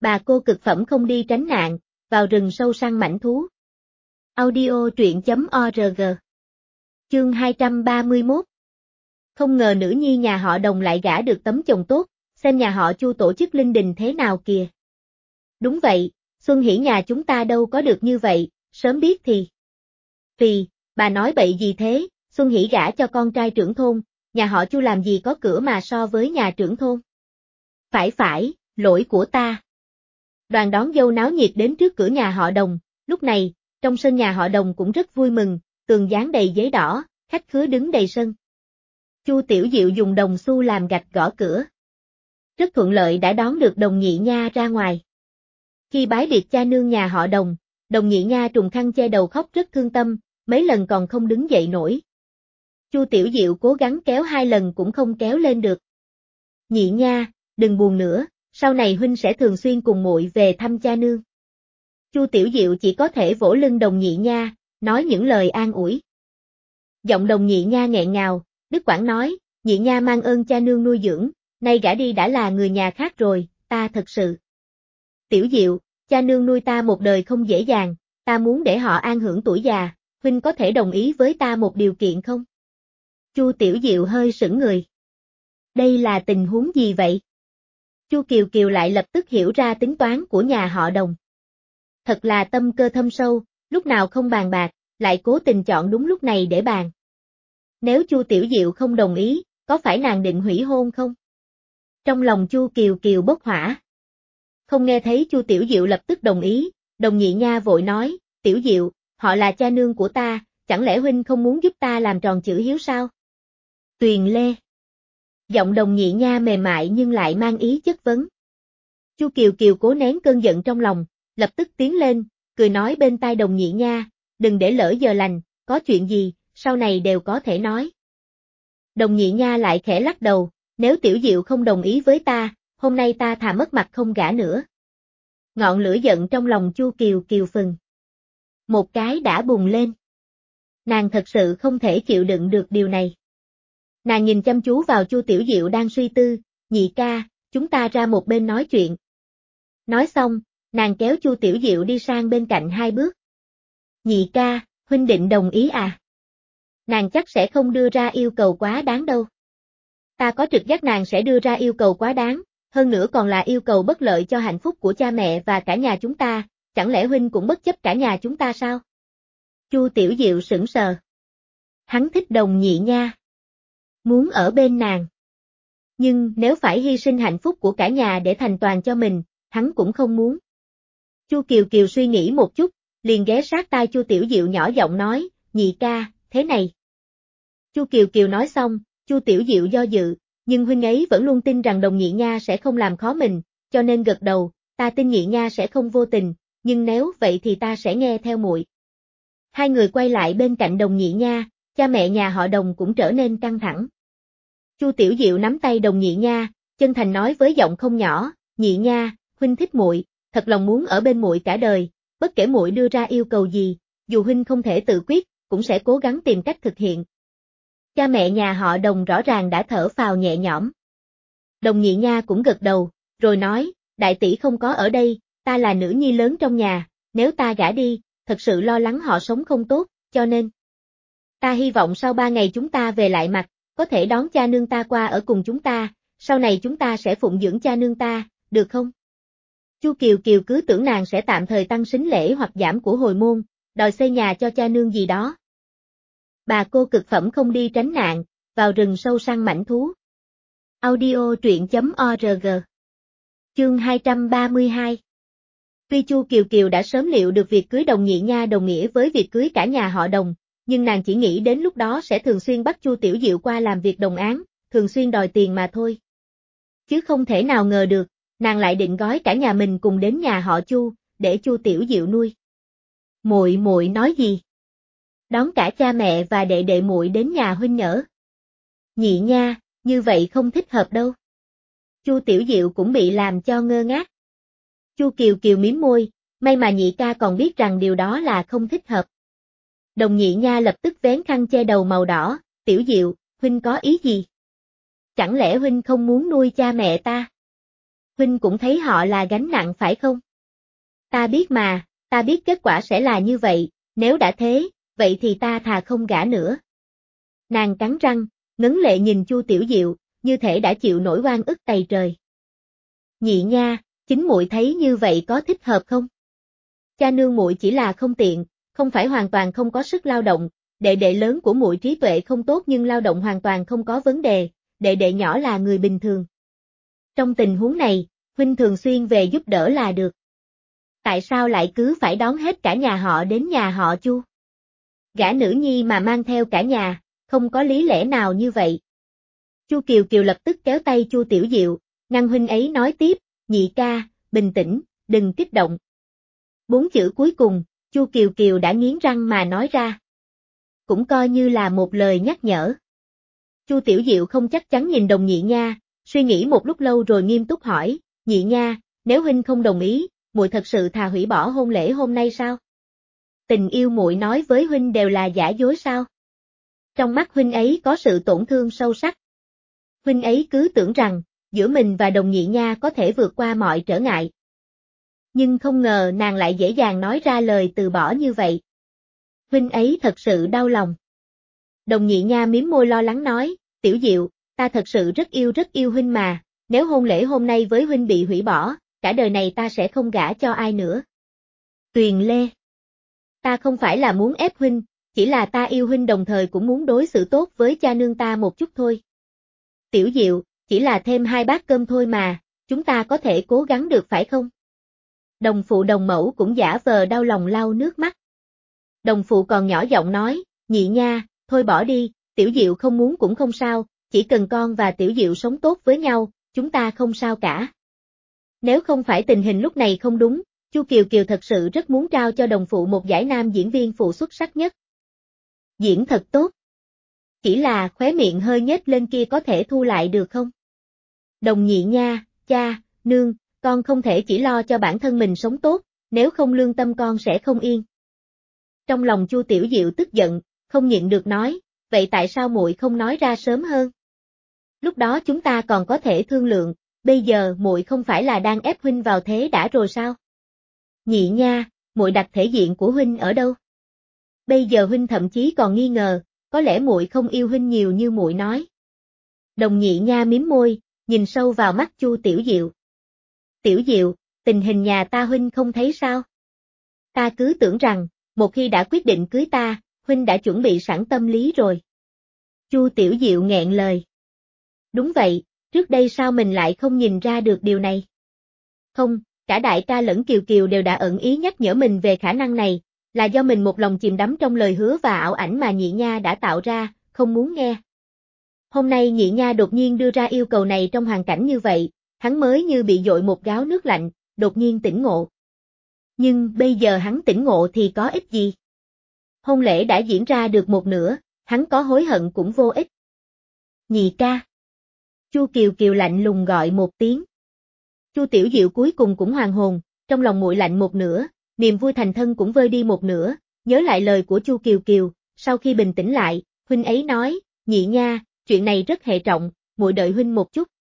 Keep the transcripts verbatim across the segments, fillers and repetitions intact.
Bà cô cực phẩm không đi tránh nạn, vào rừng sâu săn mãnh thú. Audio truyện chấm org. Chương hai trăm ba mươi mốt. Không ngờ nữ nhi nhà họ Đồng lại gả được tấm chồng tốt, xem nhà họ Chu tổ chức linh đình thế nào kìa. Đúng vậy, Xuân Hỷ nhà chúng ta đâu có được như vậy, sớm biết thì. Vì, bà nói bậy gì thế, Xuân Hỷ gả cho con trai trưởng thôn, nhà họ Chu làm gì có cửa mà so với nhà trưởng thôn. Phải phải, lỗi của ta. Đoàn đón dâu náo nhiệt đến trước cửa nhà họ Đồng, lúc này, trong sân nhà họ Đồng cũng rất vui mừng, tường dán đầy giấy đỏ, khách khứa đứng đầy sân. Chu Tiểu Diệu dùng đồng xu làm gạch gõ cửa. Rất thuận lợi đã đón được Đồng Nhị Nha ra ngoài. Khi bái biệt cha nương nhà họ Đồng, Đồng Nhị Nha trùng khăn che đầu khóc rất thương tâm, mấy lần còn không đứng dậy nổi. Chu Tiểu Diệu cố gắng kéo hai lần cũng không kéo lên được. Nhị Nha, đừng buồn nữa, sau này huynh sẽ thường xuyên cùng muội về thăm cha nương. Chu Tiểu Diệu chỉ có thể vỗ lưng Đồng Nhị Nha, nói những lời an ủi. Giọng Đồng Nhị Nha nghẹn ngào, Đức Quảng nói, Nhị Nha mang ơn cha nương nuôi dưỡng, nay gả đi đã là người nhà khác rồi, ta thật sự. Tiểu Diệu, cha nương nuôi ta một đời không dễ dàng, ta muốn để họ an hưởng tuổi già, huynh có thể đồng ý với ta một điều kiện không? Chu Tiểu Diệu hơi sững người. Đây là tình huống gì vậy? Chu Kiều Kiều lại lập tức hiểu ra tính toán của nhà họ Đồng. Thật là tâm cơ thâm sâu, lúc nào không bàn bạc, lại cố tình chọn đúng lúc này để bàn. Nếu Chu Tiểu Diệu không đồng ý, có phải nàng định hủy hôn không? Trong lòng Chu Kiều Kiều bốc hỏa. Không nghe thấy Chu Tiểu Diệu lập tức đồng ý, Đồng Nhị Nha vội nói, Tiểu Diệu, họ là cha nương của ta, chẳng lẽ huynh không muốn giúp ta làm tròn chữ hiếu sao? Tuyền Lê. Giọng Đồng Nhị Nha mềm mại nhưng lại mang ý chất vấn. Chu Kiều Kiều cố nén cơn giận trong lòng, lập tức tiến lên, cười nói bên tai Đồng Nhị Nha, đừng để lỡ giờ lành, có chuyện gì, sau này đều có thể nói. Đồng Nhị Nha lại khẽ lắc đầu, nếu Tiểu Diệu không đồng ý với ta, hôm nay ta thà mất mặt không gả nữa. Ngọn lửa giận trong lòng Chu Kiều Kiều phừng. Một cái đã bùng lên. Nàng thật sự không thể chịu đựng được điều này. Nàng nhìn chăm chú vào Chu Tiểu Diệu đang suy tư, Nhị ca, chúng ta ra một bên nói chuyện. Nói xong, nàng kéo Chu Tiểu Diệu đi sang bên cạnh hai bước. Nhị ca, huynh định đồng ý à? Nàng chắc sẽ không đưa ra yêu cầu quá đáng đâu. Ta có trực giác nàng sẽ đưa ra yêu cầu quá đáng, hơn nữa còn là yêu cầu bất lợi cho hạnh phúc của cha mẹ và cả nhà chúng ta, chẳng lẽ huynh cũng bất chấp cả nhà chúng ta sao? Chu Tiểu Diệu sững sờ. Hắn thích Đồng Nhị Nha. Muốn ở bên nàng. Nhưng nếu phải hy sinh hạnh phúc của cả nhà để thành toàn cho mình, hắn cũng không muốn. Chu Kiều Kiều suy nghĩ một chút, liền ghé sát tai Chu Tiểu Diệu nhỏ giọng nói, Nhị ca, thế này. Chu Kiều Kiều nói xong, Chu Tiểu Diệu do dự, nhưng huynh ấy vẫn luôn tin rằng Đồng Nhị Nha sẽ không làm khó mình, cho nên gật đầu, ta tin Nhị Nha sẽ không vô tình, nhưng nếu vậy thì ta sẽ nghe theo muội. Hai người quay lại bên cạnh Đồng Nhị Nha, cha mẹ nhà họ Đồng cũng trở nên căng thẳng. Chu Tiểu Diệu nắm tay Đồng Nhị Nha, chân thành nói với giọng không nhỏ, Nhị Nha, huynh thích muội, thật lòng muốn ở bên muội cả đời, bất kể muội đưa ra yêu cầu gì, dù huynh không thể tự quyết, cũng sẽ cố gắng tìm cách thực hiện. Cha mẹ nhà họ Đồng rõ ràng đã thở phào nhẹ nhõm. Đồng Nhị Nha cũng gật đầu, rồi nói, đại tỷ không có ở đây, ta là nữ nhi lớn trong nhà, nếu ta gả đi, thật sự lo lắng họ sống không tốt, cho nên. Ta hy vọng sau ba ngày chúng ta về lại mặt, có thể đón cha nương ta qua ở cùng chúng ta, sau này chúng ta sẽ phụng dưỡng cha nương ta, được không? Chu Kiều Kiều cứ tưởng nàng sẽ tạm thời tăng sính lễ hoặc giảm của hồi môn, đòi xây nhà cho cha nương gì đó. Bà cô cực phẩm không đi tránh nạn, vào rừng sâu săn mãnh thú. Audio truyện chấm org. Chương hai trăm ba mươi hai. Tuy Chu Kiều Kiều đã sớm liệu được việc cưới Đồng Nhị Nha đồng nghĩa với việc cưới cả nhà họ Đồng, nhưng nàng chỉ nghĩ đến lúc đó sẽ thường xuyên bắt Chu Tiểu Diệu qua làm việc đồng áng, thường xuyên đòi tiền mà thôi. Chứ không thể nào ngờ được, nàng lại định gói cả nhà mình cùng đến nhà họ Chu, để Chu Tiểu Diệu nuôi. Muội muội nói gì? Đón cả cha mẹ và đệ đệ muội đến nhà huynh nhỡ. Nhị Nha, như vậy không thích hợp đâu. Chu Tiểu Diệu cũng bị làm cho ngơ ngác. Chu Kiều Kiều mím môi, may mà Nhị ca còn biết rằng điều đó là không thích hợp. Đồng Nhị Nha lập tức vén khăn che đầu màu đỏ, Tiểu Diệu, huynh có ý gì? Chẳng lẽ huynh không muốn nuôi cha mẹ ta? huynh cũng thấy họ là gánh nặng phải không? Ta biết mà, ta biết kết quả sẽ là như vậy, nếu đã thế, vậy thì ta thà không gả nữa. Nàng cắn răng, ngấn lệ nhìn Chu Tiểu Diệu, như thể đã chịu nổi oan ức tày trời. Nhị nha, chính muội thấy như vậy có thích hợp không? Cha nương muội chỉ là không tiện, không phải hoàn toàn không có sức lao động, đệ đệ lớn của muội trí tuệ không tốt nhưng lao động hoàn toàn không có vấn đề, đệ đệ nhỏ là người bình thường. Trong tình huống này, huynh thường xuyên về giúp đỡ là được. Tại sao lại cứ phải đón hết cả nhà họ đến nhà họ Chu? Gả nữ nhi mà mang theo cả nhà, không có lý lẽ nào như vậy. Chu Kiều Kiều lập tức kéo tay Chu Tiểu Diệu, ngăn huynh ấy nói tiếp, nhị ca, bình tĩnh, đừng kích động. Bốn chữ cuối cùng, Chu Kiều Kiều đã nghiến răng mà nói ra. Cũng coi như là một lời nhắc nhở. Chu Tiểu Diệu không chắc chắn nhìn Đồng Nhị Nha, suy nghĩ một lúc lâu rồi nghiêm túc hỏi, Nhị Nha, nếu huynh không đồng ý, muội thật sự thà hủy bỏ hôn lễ hôm nay sao? Tình yêu muội nói với huynh đều là giả dối sao? Trong mắt huynh ấy có sự tổn thương sâu sắc. Huynh ấy cứ tưởng rằng, giữa mình và Đồng Nhị Nha có thể vượt qua mọi trở ngại. Nhưng không ngờ nàng lại dễ dàng nói ra lời từ bỏ như vậy. Huynh ấy thật sự đau lòng. Đồng Nhị Nha mím môi lo lắng nói, Tiểu Diệu, ta thật sự rất yêu rất yêu huynh mà, nếu hôn lễ hôm nay với huynh bị hủy bỏ, cả đời này ta sẽ không gả cho ai nữa. Tuyền Lê, ta không phải là muốn ép huynh, chỉ là ta yêu huynh đồng thời cũng muốn đối xử tốt với cha nương ta một chút thôi. Tiểu Diệu, chỉ là thêm hai bát cơm thôi mà, chúng ta có thể cố gắng được phải không? Đồng phụ đồng mẫu cũng giả vờ đau lòng lau nước mắt. Đồng phụ còn nhỏ giọng nói, Nhị Nha, thôi bỏ đi, Tiểu Diệu không muốn cũng không sao, chỉ cần con và Tiểu Diệu sống tốt với nhau, chúng ta không sao cả. Nếu không phải tình hình lúc này không đúng, Chu Kiều Kiều thật sự rất muốn trao cho đồng phụ một giải nam diễn viên phụ xuất sắc nhất. Diễn thật tốt. Chỉ là khóe miệng hơi nhếch lên kia có thể thu lại được không? Đồng Nhị Nha, cha, nương, con không thể chỉ lo cho bản thân mình sống tốt, nếu không lương tâm con sẽ không yên. Trong lòng Chu Tiểu Diệu tức giận, không nhịn được nói, vậy tại sao muội không nói ra sớm hơn? Lúc đó chúng ta còn có thể thương lượng, bây giờ muội không phải là đang ép huynh vào thế đã rồi sao? Nhị Nha, muội đặt thể diện của huynh ở đâu? Bây giờ huynh thậm chí còn nghi ngờ, có lẽ muội không yêu huynh nhiều như muội nói. Đồng Nhị Nha mím môi, nhìn sâu vào mắt Chu Tiểu Diệu. Tiểu Diệu, tình hình nhà ta huynh không thấy sao? Ta cứ tưởng rằng, một khi đã quyết định cưới ta, huynh đã chuẩn bị sẵn tâm lý rồi. Chu Tiểu Diệu nghẹn lời. Đúng vậy, trước đây sao mình lại không nhìn ra được điều này? Không, cả đại ca lẫn Kiều Kiều đều đã ẩn ý nhắc nhở mình về khả năng này, là do mình một lòng chìm đắm trong lời hứa và ảo ảnh mà Nhị Nha đã tạo ra, không muốn nghe. Hôm nay Nhị Nha đột nhiên đưa ra yêu cầu này trong hoàn cảnh như vậy, hắn mới như bị dội một gáo nước lạnh, đột nhiên tỉnh ngộ. Nhưng bây giờ hắn tỉnh ngộ thì có ích gì? Hôn lễ đã diễn ra được một nửa, hắn có hối hận cũng vô ích. Nhị ca. Chu Kiều Kiều lạnh lùng gọi một tiếng. Chu Tiểu Diệu cuối cùng cũng hoàn hồn, trong lòng muội lạnh một nửa, niềm vui thành thân cũng vơi đi một nửa, nhớ lại lời của Chu Kiều Kiều, sau khi bình tĩnh lại, huynh ấy nói, Nhị Nha, chuyện này rất hệ trọng, muội đợi huynh một chút.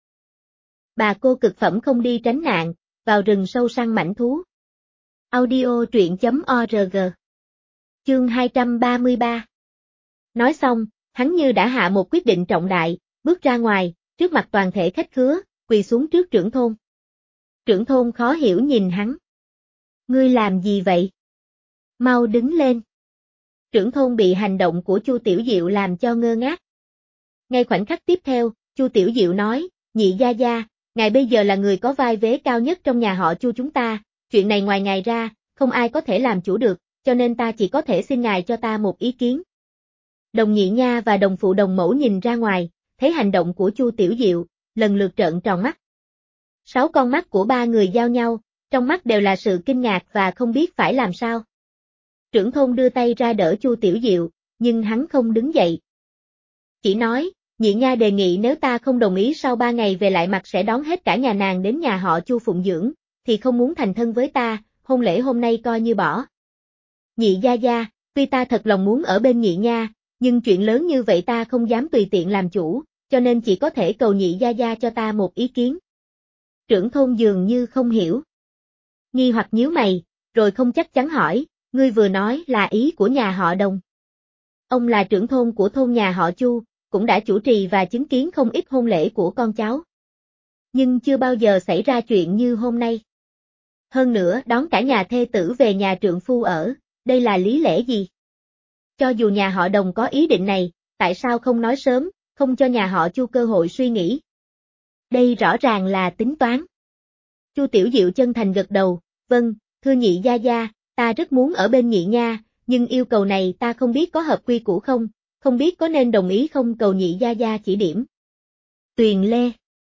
Bà cô cực phẩm không đi tránh nạn, vào rừng sâu săn mãnh thú. Audio truyện chấm org. Chương hai trăm ba mươi ba. Nói xong, hắn như đã hạ một quyết định trọng đại, bước ra ngoài, trước mặt toàn thể khách khứa, quỳ xuống trước trưởng thôn. Trưởng thôn khó hiểu nhìn hắn. Ngươi làm gì vậy? Mau đứng lên. Trưởng thôn bị hành động của Chu Tiểu Diệu làm cho ngơ ngác. Ngay khoảnh khắc tiếp theo, Chu Tiểu Diệu nói, Nhị gia gia, ngài bây giờ là người có vai vế cao nhất trong nhà họ Chu chúng ta, chuyện này ngoài ngài ra, không ai có thể làm chủ được, cho nên ta chỉ có thể xin ngài cho ta một ý kiến. Đồng Nhị Nha và đồng phụ đồng mẫu nhìn ra ngoài, thấy hành động của Chu Tiểu Diệu, lần lượt trợn tròn mắt. Sáu con mắt của ba người giao nhau, trong mắt đều là sự kinh ngạc và không biết phải làm sao. Trưởng thôn đưa tay ra đỡ Chu Tiểu Diệu, nhưng hắn không đứng dậy. Chỉ nói, Nhị Nha đề nghị nếu ta không đồng ý sau ba ngày về lại mặt sẽ đón hết cả nhà nàng đến nhà họ Chu phụng dưỡng, thì không muốn thành thân với ta, hôn lễ hôm nay coi như bỏ. Nhị gia gia, tuy ta thật lòng muốn ở bên Nhị Nha, nhưng chuyện lớn như vậy ta không dám tùy tiện làm chủ, cho nên chỉ có thể cầu Nhị gia gia cho ta một ý kiến. Trưởng thôn dường như không hiểu. Nghi hoặc nhíu mày, rồi không chắc chắn hỏi, ngươi vừa nói là ý của nhà họ Đồng. Ông là trưởng thôn của thôn nhà họ Chu, cũng đã chủ trì và chứng kiến không ít hôn lễ của con cháu. Nhưng chưa bao giờ xảy ra chuyện như hôm nay. Hơn nữa đón cả nhà thê tử về nhà trượng phu ở, đây là lý lẽ gì? Cho dù nhà họ Đồng có ý định này, tại sao không nói sớm, không cho nhà họ Chu cơ hội suy nghĩ? Đây rõ ràng là tính toán. Chu Tiểu Diệu chân thành gật đầu, vâng, thưa nhị gia gia, ta rất muốn ở bên nhị nha, nhưng yêu cầu này ta không biết có hợp quy củ không, không biết có nên đồng ý không, cầu nhị gia gia chỉ điểm. Tuyền Lê.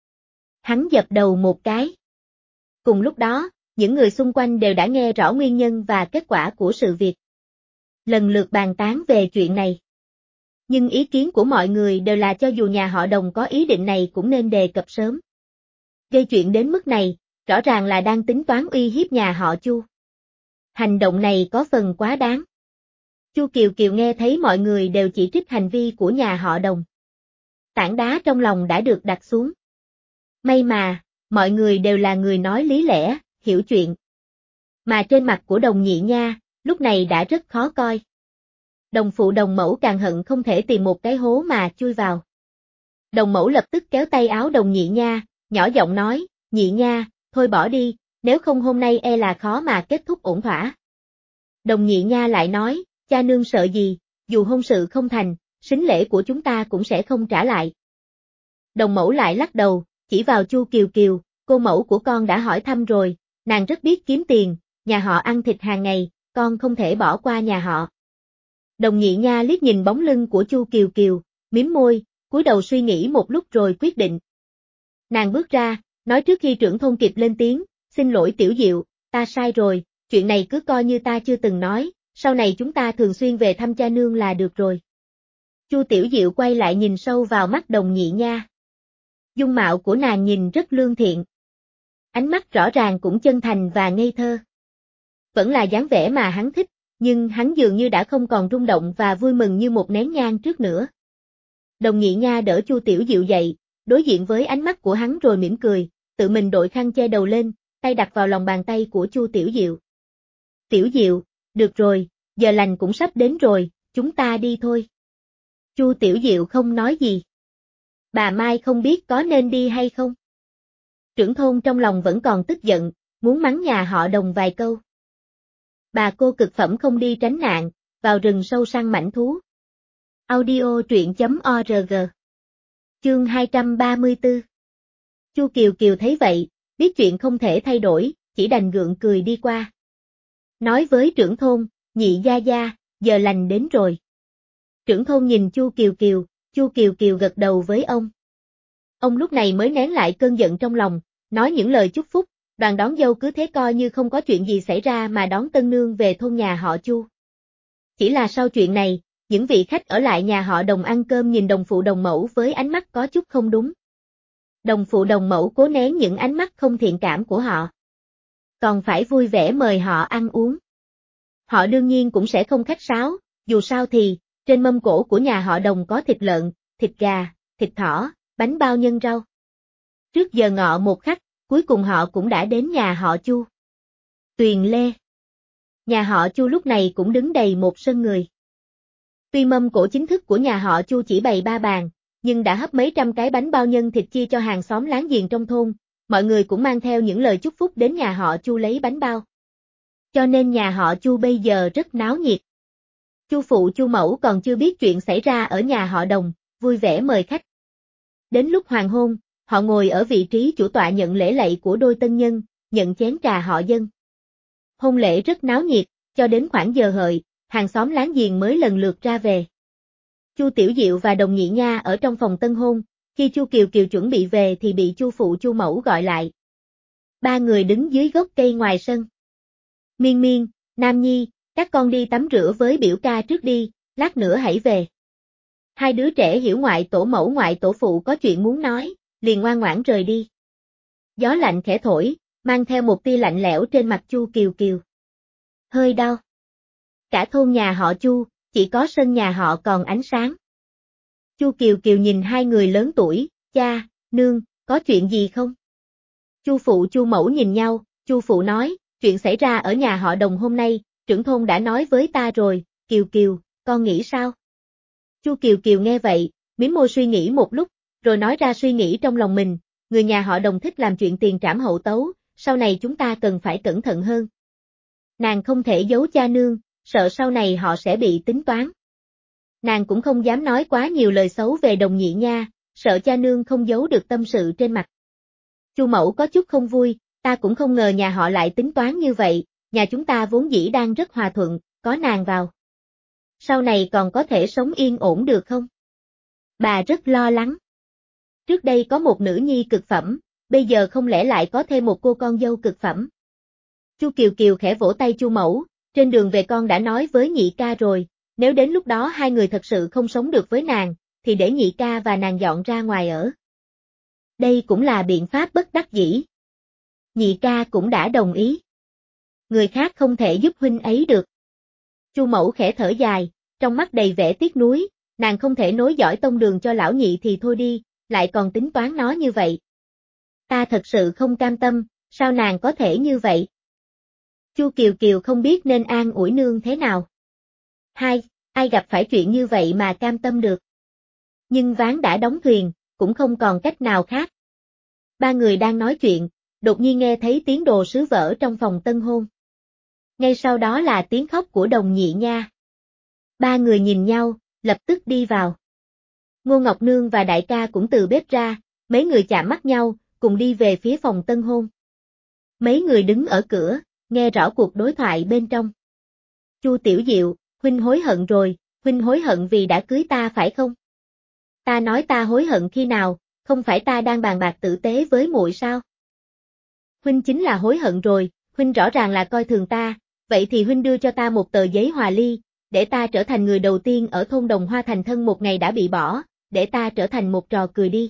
Hắn dập đầu một cái. Cùng lúc đó, những người xung quanh đều đã nghe rõ nguyên nhân và kết quả của sự việc. Lần lượt bàn tán về chuyện này. Nhưng ý kiến của mọi người đều là cho dù nhà họ Đồng có ý định này cũng nên đề cập sớm. Gây chuyện đến mức này, rõ ràng là đang tính toán uy hiếp nhà họ Chu. Hành động này có phần quá đáng. Chu Kiều Kiều nghe thấy mọi người đều chỉ trích hành vi của nhà họ Đồng. Tảng đá trong lòng đã được đặt xuống. May mà, mọi người đều là người nói lý lẽ, hiểu chuyện. Mà trên mặt của Đồng nhị nha, lúc này đã rất khó coi. Đồng phụ Đồng mẫu càng hận không thể tìm một cái hố mà chui vào. Đồng mẫu lập tức kéo tay áo Đồng nhị nha, nhỏ giọng nói, nhị nha, thôi bỏ đi, nếu không hôm nay e là khó mà kết thúc ổn thỏa. Đồng nhị nha lại nói, cha nương sợ gì, dù hôn sự không thành, sính lễ của chúng ta cũng sẽ không trả lại. Đồng mẫu lại lắc đầu, chỉ vào Chu Kiều Kiều, cô mẫu của con đã hỏi thăm rồi, nàng rất biết kiếm tiền, nhà họ ăn thịt hàng ngày, con không thể bỏ qua nhà họ. Đồng nhị nha liếc nhìn bóng lưng của Chu Kiều Kiều, mím môi, cúi đầu suy nghĩ một lúc rồi quyết định. Nàng bước ra, nói trước khi trưởng thôn kịp lên tiếng, xin lỗi Tiểu Diệu, ta sai rồi, chuyện này cứ coi như ta chưa từng nói, sau này chúng ta thường xuyên về thăm cha nương là được rồi. Chu Tiểu Diệu quay lại nhìn sâu vào mắt Đồng nhị nha. Dung mạo của nàng nhìn rất lương thiện. Ánh mắt rõ ràng cũng chân thành và ngây thơ. Vẫn là dáng vẻ mà hắn thích, nhưng hắn dường như đã không còn rung động và vui mừng như một nén nhang trước nữa. Đồng nhị nha đỡ Chu Tiểu Diệu dậy, đối diện với ánh mắt của hắn rồi mỉm cười, tự mình đội khăn che đầu lên, tay đặt vào lòng bàn tay của Chu Tiểu Diệu. Tiểu Diệu, được rồi, giờ lành cũng sắp đến rồi, chúng ta đi thôi. Chu Tiểu Diệu không nói gì. Bà Mai không biết có nên đi hay không. Trưởng thôn trong lòng vẫn còn tức giận, muốn mắng nhà họ Đồng vài câu. Bà cô cực phẩm không đi tránh nạn, vào rừng sâu săn mãnh thú. Audio truyện chấm org. Chương hai trăm ba mươi tư. Chu Kiều Kiều thấy vậy, biết chuyện không thể thay đổi, chỉ đành gượng cười đi qua. Nói với trưởng thôn, nhị gia gia, giờ lành đến rồi. Trưởng thôn nhìn Chu Kiều Kiều, Chu Kiều Kiều gật đầu với ông. Ông lúc này mới nén lại cơn giận trong lòng, nói những lời chúc phúc, đoàn đón dâu cứ thế coi như không có chuyện gì xảy ra mà đón tân nương về thôn nhà họ Chu. Chỉ là sau chuyện này, những vị khách ở lại nhà họ Đồng ăn cơm nhìn đồng phụ đồng mẫu với ánh mắt có chút không đúng. Đồng phụ đồng mẫu cố nén những ánh mắt không thiện cảm của họ. Còn phải vui vẻ mời họ ăn uống. Họ đương nhiên cũng sẽ không khách sáo, dù sao thì, trên mâm cỗ của nhà họ Đồng có thịt lợn, thịt gà, thịt thỏ, bánh bao nhân rau. Trước giờ ngọ một khắc, cuối cùng họ cũng đã đến nhà họ Chu. Tuyền Lê. Nhà họ Chu lúc này cũng đứng đầy một sân người. Tuy mâm cỗ chính thức của nhà họ Chu chỉ bày ba bàn, nhưng đã hấp mấy trăm cái bánh bao nhân thịt chia cho hàng xóm láng giềng trong thôn, mọi người cũng mang theo những lời chúc phúc đến nhà họ Chu lấy bánh bao. Cho nên nhà họ Chu bây giờ rất náo nhiệt. Chu phụ Chu mẫu còn chưa biết chuyện xảy ra ở nhà họ Đồng, vui vẻ mời khách. Đến lúc hoàng hôn, họ ngồi ở vị trí chủ tọa nhận lễ lạy của đôi tân nhân, nhận chén trà họ dân. Hôn lễ rất náo nhiệt, cho đến khoảng giờ hợi, hàng xóm láng giềng mới lần lượt ra về. Chu Tiểu Diệu và Đồng nhị nha ở trong phòng tân hôn, khi Chu Kiều Kiều chuẩn bị về thì bị Chu phụ Chu mẫu gọi lại. Ba người đứng dưới gốc cây ngoài sân. Miên Miên, Nam Nhi, các con đi tắm rửa với biểu ca trước đi, lát nữa hãy về. Hai đứa trẻ hiểu ngoại tổ mẫu ngoại tổ phụ có chuyện muốn nói, liền ngoan ngoãn rời đi. Gió lạnh khẽ thổi, mang theo một tia lạnh lẽo trên mặt Chu Kiều Kiều. Hơi đau. Cả thôn nhà họ Chu, chỉ có sân nhà họ còn ánh sáng. Chu Kiều Kiều nhìn hai người lớn tuổi, cha, nương, có chuyện gì không? Chu phụ Chu mẫu nhìn nhau, Chu phụ nói, chuyện xảy ra ở nhà họ Đồng hôm nay, trưởng thôn đã nói với ta rồi, Kiều Kiều, con nghĩ sao? Chu Kiều Kiều nghe vậy, mím môi suy nghĩ một lúc, rồi nói ra suy nghĩ trong lòng mình, người nhà họ Đồng thích làm chuyện tiền trảm hậu tấu, sau này chúng ta cần phải cẩn thận hơn. Nàng không thể giấu cha nương, sợ sau này họ sẽ bị tính toán. Nàng cũng không dám nói quá nhiều lời xấu về Đồng Nhị Nha, sợ cha nương không giấu được tâm sự trên mặt. Chu mẫu có chút không vui, ta cũng không ngờ nhà họ lại tính toán như vậy, nhà chúng ta vốn dĩ đang rất hòa thuận, có nàng vào. Sau này còn có thể sống yên ổn được không? Bà rất lo lắng. Trước đây có một nữ nhi cực phẩm, bây giờ không lẽ lại có thêm một cô con dâu cực phẩm? Chu Kiều Kiều khẽ vỗ tay Chu mẫu, trên đường về con đã nói với nhị ca rồi, nếu đến lúc đó hai người thật sự không sống được với nàng, thì để nhị ca và nàng dọn ra ngoài ở. Đây cũng là biện pháp bất đắc dĩ. Nhị ca cũng đã đồng ý. Người khác không thể giúp huynh ấy được. Chu mẫu khẽ thở dài, trong mắt đầy vẻ tiếc nuối, nàng không thể nối dõi tông đường cho lão nhị thì thôi đi, lại còn tính toán nó như vậy. Ta thật sự không cam tâm, sao nàng có thể như vậy? Chu Kiều Kiều không biết nên an ủi nương thế nào. Hai, ai gặp phải chuyện như vậy mà cam tâm được. Nhưng ván đã đóng thuyền, cũng không còn cách nào khác. Ba người đang nói chuyện, đột nhiên nghe thấy tiếng đồ sứ vỡ trong phòng tân hôn. Ngay sau đó là tiếng khóc của Đồng Nhị Nha. Ba người nhìn nhau, lập tức đi vào. Ngô Ngọc Nương và đại ca cũng từ bếp ra, mấy người chạm mắt nhau, cùng đi về phía phòng tân hôn. Mấy người đứng ở cửa, nghe rõ cuộc đối thoại bên trong. Chu Tiểu Diệu, huynh hối hận rồi, huynh hối hận vì đã cưới ta phải không? Ta nói ta hối hận khi nào, không phải ta đang bàn bạc tử tế với muội sao? Huynh chính là hối hận rồi, huynh rõ ràng là coi thường ta, vậy thì huynh đưa cho ta một tờ giấy hòa ly, để ta trở thành người đầu tiên ở thôn Đồng Hoa thành thân một ngày đã bị bỏ, để ta trở thành một trò cười đi.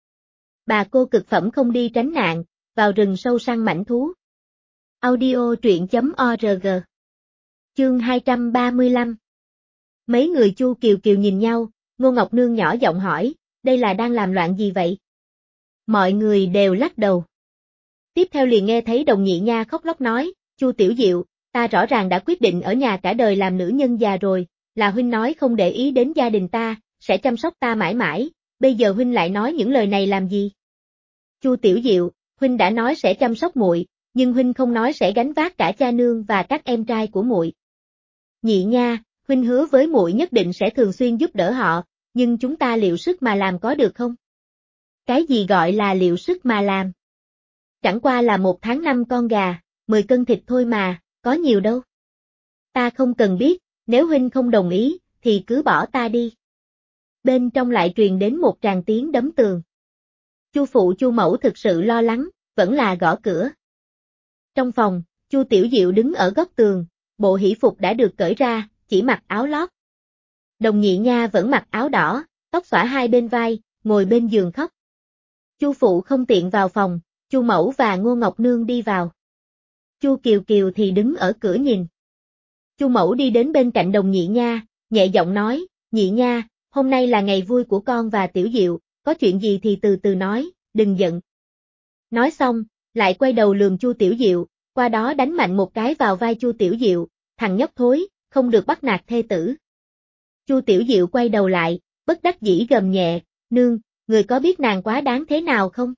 Bà cô cực phẩm không đi tránh nạn, vào rừng sâu săn mãnh thú. Audio truyện chấm org. Chương hai trăm ba mươi lăm. Mấy người Chu Kiều Kiều nhìn nhau, Ngô Ngọc Nương nhỏ giọng hỏi, đây là đang làm loạn gì vậy? Mọi người đều lắc đầu. Tiếp theo liền nghe thấy Đồng Nhị Nha khóc lóc nói, Chu Tiểu Diệu, ta rõ ràng đã quyết định ở nhà cả đời làm nữ nhân già rồi, là huynh nói không để ý đến gia đình ta, sẽ chăm sóc ta mãi mãi, bây giờ huynh lại nói những lời này làm gì? Chu Tiểu Diệu, huynh đã nói sẽ chăm sóc muội, nhưng huynh không nói sẽ gánh vác cả cha nương và các em trai của muội. Nhị Nha, huynh hứa với muội nhất định sẽ thường xuyên giúp đỡ họ, nhưng chúng ta liệu sức mà làm có được không? Cái gì gọi là liệu sức mà làm? Chẳng qua là một tháng năm con gà, mười cân thịt thôi mà, có nhiều đâu. Ta không cần biết, nếu huynh không đồng ý, thì cứ bỏ ta đi. Bên trong lại truyền đến một tràng tiếng đấm tường. Chu phụ Chu mẫu thực sự lo lắng, vẫn là gõ cửa. Trong phòng, Chu Tiểu Diệu đứng ở góc tường, bộ hỷ phục đã được cởi ra, chỉ mặc áo lót. Đồng Nhị Nha vẫn mặc áo đỏ, tóc xõa hai bên vai, ngồi bên giường khóc. Chu phụ không tiện vào phòng, Chu mẫu và Ngô Ngọc Nương đi vào. Chu Kiều Kiều thì đứng ở cửa nhìn. Chu mẫu đi đến bên cạnh Đồng Nhị Nha, nhẹ giọng nói, Nhị Nha, hôm nay là ngày vui của con và Tiểu Diệu, có chuyện gì thì từ từ nói, đừng giận. Nói xong, lại quay đầu lườm Chu Tiểu Diệu, qua đó đánh mạnh một cái vào vai Chu Tiểu Diệu, thằng nhóc thối, không được bắt nạt thê tử. Chu Tiểu Diệu quay đầu lại, bất đắc dĩ gầm nhẹ, nương, người có biết nàng quá đáng thế nào không?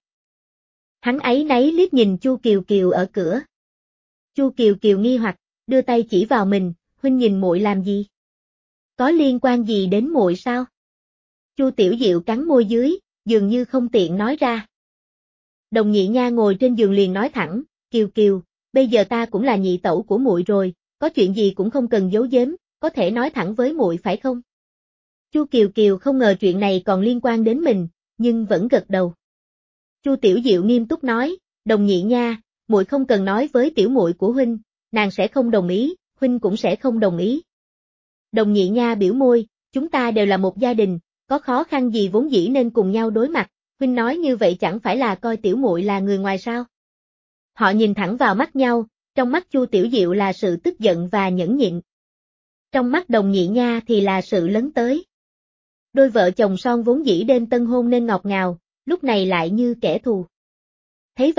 Hắn ấy nấy liếc nhìn Chu Kiều Kiều ở cửa. Chu Kiều Kiều nghi hoặc, đưa tay chỉ vào mình, huynh nhìn muội làm gì? Có liên quan gì đến muội sao? Chu Tiểu Diệu cắn môi dưới, dường như không tiện nói ra. Đồng Nhị Nha ngồi trên giường liền nói thẳng, Kiều Kiều, bây giờ ta cũng là nhị tẩu của muội rồi, có chuyện gì cũng không cần giấu giếm, có thể nói thẳng với muội phải không? Chu Kiều Kiều không ngờ chuyện này còn liên quan đến mình, nhưng vẫn gật đầu. Chu Tiểu Diệu nghiêm túc nói, Đồng Nhị Nha, muội không cần nói với tiểu muội của huynh, nàng sẽ không đồng ý, huynh cũng sẽ không đồng ý. Đồng Nhị Nha biểu môi, chúng ta đều là một gia đình, có khó khăn gì vốn dĩ nên cùng nhau đối mặt, huynh nói như vậy chẳng phải là coi tiểu muội là người ngoài sao? Họ nhìn thẳng vào mắt nhau, trong mắt Chu Tiểu Diệu là sự tức giận và nhẫn nhịn. Trong mắt Đồng Nhị Nha thì là sự lấn tới. Đôi vợ chồng son vốn dĩ đêm tân hôn nên ngọt ngào, lúc này lại như kẻ thù. Thấy vậy,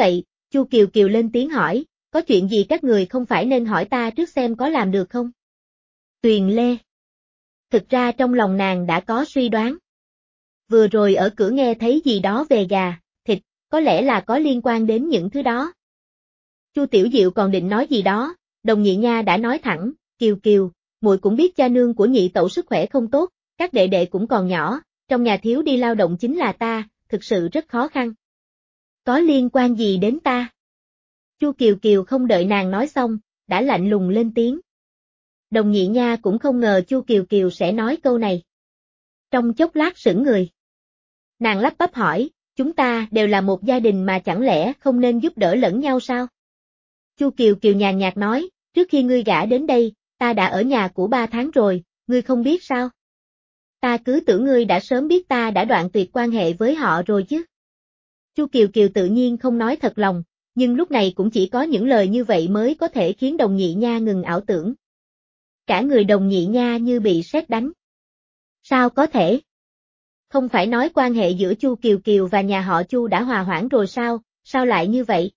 Chu Kiều Kiều lên tiếng hỏi, có chuyện gì các người không phải nên hỏi ta trước xem có làm được không? Tuyền Lê. Thực ra trong lòng nàng đã có suy đoán. Vừa rồi ở cửa nghe thấy gì đó về gà, thịt, có lẽ là có liên quan đến những thứ đó. Chu Tiểu Diệu còn định nói gì đó, Đồng Nhị Nha đã nói thẳng, Kiều Kiều, muội cũng biết cha nương của nhị tẩu sức khỏe không tốt, các đệ đệ cũng còn nhỏ, trong nhà thiếu đi lao động chính là ta, thực sự rất khó khăn. Có liên quan gì đến ta? Chu Kiều Kiều không đợi nàng nói xong, đã lạnh lùng lên tiếng. Đồng Nhị Nha cũng không ngờ Chu Kiều Kiều sẽ nói câu này. Trong chốc lát sững người. Nàng lắp bắp hỏi, chúng ta đều là một gia đình mà chẳng lẽ không nên giúp đỡ lẫn nhau sao? Chu Kiều Kiều nhàn nhạt nói, trước khi ngươi gả đến đây, ta đã ở nhà của ba tháng rồi, ngươi không biết sao? Ta cứ tưởng ngươi đã sớm biết ta đã đoạn tuyệt quan hệ với họ rồi chứ. Chu Kiều Kiều tự nhiên không nói thật lòng, nhưng lúc này cũng chỉ có những lời như vậy mới có thể khiến Đồng Nhị Nha ngừng ảo tưởng. Cả người Đồng Nhị Nha như bị sét đánh. Sao có thể? Không phải nói quan hệ giữa Chu Kiều Kiều và nhà họ Chu đã hòa hoãn rồi sao, sao lại như vậy?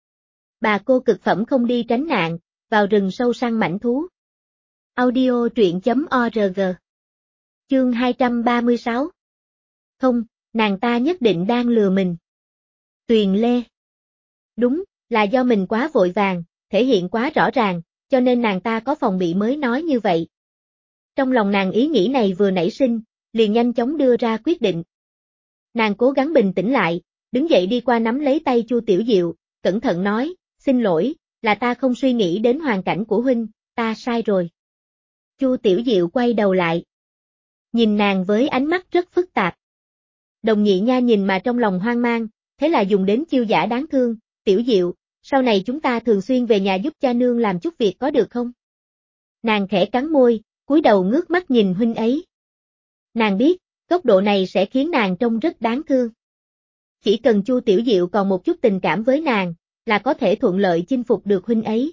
Bà cô cực phẩm không đi tránh nạn, vào rừng sâu săn mãnh thú. Audio truyện chấm org. Chương hai trăm ba mươi sáu. Không, nàng ta nhất định đang lừa mình. Tuyền Lê. Đúng, là do mình quá vội vàng, thể hiện quá rõ ràng, cho nên nàng ta có phòng bị mới nói như vậy. Trong lòng nàng ý nghĩ này vừa nảy sinh, liền nhanh chóng đưa ra quyết định. Nàng cố gắng bình tĩnh lại, đứng dậy đi qua nắm lấy tay Chu Tiểu Diệu, cẩn thận nói, xin lỗi, là ta không suy nghĩ đến hoàn cảnh của huynh, ta sai rồi. Chu Tiểu Diệu quay đầu lại. Nhìn nàng với ánh mắt rất phức tạp. Đồng Nhị Nha nhìn mà trong lòng hoang mang, thế là dùng đến chiêu giả đáng thương, Tiểu Diệu, sau này chúng ta thường xuyên về nhà giúp cha nương làm chút việc có được không? Nàng khẽ cắn môi, cúi đầu ngước mắt nhìn huynh ấy. Nàng biết, góc độ này sẽ khiến nàng trông rất đáng thương. Chỉ cần Chu Tiểu Diệu còn một chút tình cảm với nàng, là có thể thuận lợi chinh phục được huynh ấy.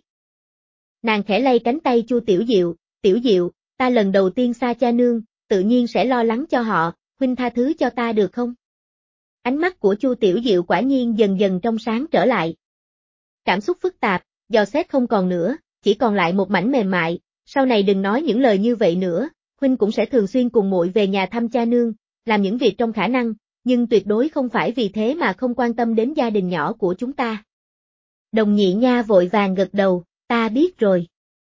Nàng khẽ lay cánh tay Chu Tiểu Diệu, Tiểu Diệu, ta lần đầu tiên xa cha nương, tự nhiên sẽ lo lắng cho họ, huynh tha thứ cho ta được không? Ánh mắt của Chu Tiểu Diệu quả nhiên dần dần trong sáng trở lại. Cảm xúc phức tạp, dò xét không còn nữa, chỉ còn lại một mảnh mềm mại, sau này đừng nói những lời như vậy nữa, huynh cũng sẽ thường xuyên cùng muội về nhà thăm cha nương, làm những việc trong khả năng, nhưng tuyệt đối không phải vì thế mà không quan tâm đến gia đình nhỏ của chúng ta. Đồng Nhị Nha vội vàng gật đầu, ta biết rồi.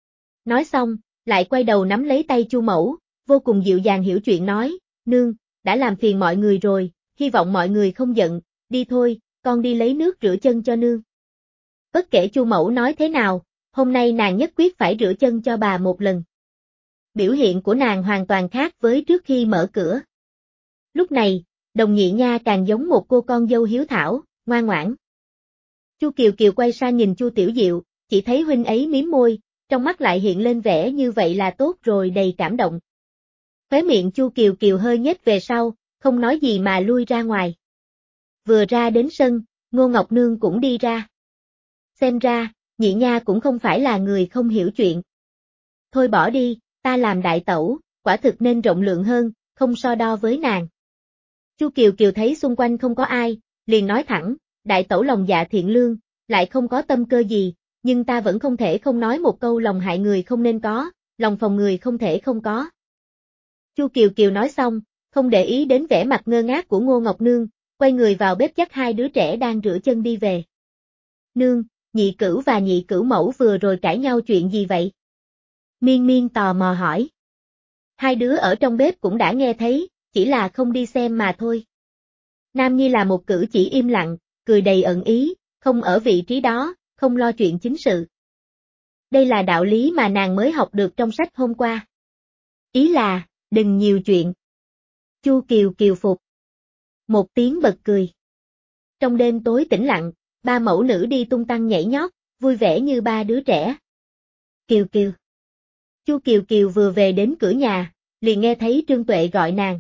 Nói xong, lại quay đầu nắm lấy tay Chu Mẫu, vô cùng dịu dàng hiểu chuyện nói, nương, đã làm phiền mọi người rồi, hy vọng mọi người không giận, đi thôi, con đi lấy nước rửa chân cho nương. Bất kể Chu Mẫu nói thế nào, hôm nay nàng nhất quyết phải rửa chân cho bà một lần. Biểu hiện của nàng hoàn toàn khác với trước khi mở cửa. Lúc này, Đồng Nhị Nha càng giống một cô con dâu hiếu thảo, ngoan ngoãn. Chu Kiều Kiều quay sang nhìn Chu Tiểu Diệu, chỉ thấy huynh ấy mím môi, trong mắt lại hiện lên vẻ như vậy là tốt rồi đầy cảm động. Khóe miệng Chu Kiều Kiều hơi nhếch về sau, không nói gì mà lui ra ngoài. Vừa ra đến sân, Ngô Ngọc Nương cũng đi ra. Xem ra, Nhị Nha cũng không phải là người không hiểu chuyện. Thôi bỏ đi, ta làm đại tẩu, quả thực nên rộng lượng hơn, không so đo với nàng. Chu Kiều Kiều thấy xung quanh không có ai, liền nói thẳng, đại tẩu lòng dạ thiện lương, lại không có tâm cơ gì, nhưng ta vẫn không thể không nói một câu lòng hại người không nên có, lòng phòng người không thể không có. Chu Kiều Kiều nói xong, không để ý đến vẻ mặt ngơ ngác của Ngô Ngọc Nương, quay người vào bếp dắt hai đứa trẻ đang rửa chân đi về. Nương, nhị cửu và nhị cửu mẫu vừa rồi cãi nhau chuyện gì vậy? Miên Miên tò mò hỏi. Hai đứa ở trong bếp cũng đã nghe thấy, chỉ là không đi xem mà thôi. Nam Nhi là một cử chỉ im lặng, cười đầy ẩn ý, không ở vị trí đó, không lo chuyện chính sự. Đây là đạo lý mà nàng mới học được trong sách hôm qua. Ý là, đừng nhiều chuyện. Chu Kiều Kiều phục. Một tiếng bật cười. Trong đêm tối tĩnh lặng, ba mẫu nữ đi tung tăng nhảy nhót, vui vẻ như ba đứa trẻ. Kiều Kiều. Chu Kiều Kiều vừa về đến cửa nhà, liền nghe thấy Trương Tuệ gọi nàng.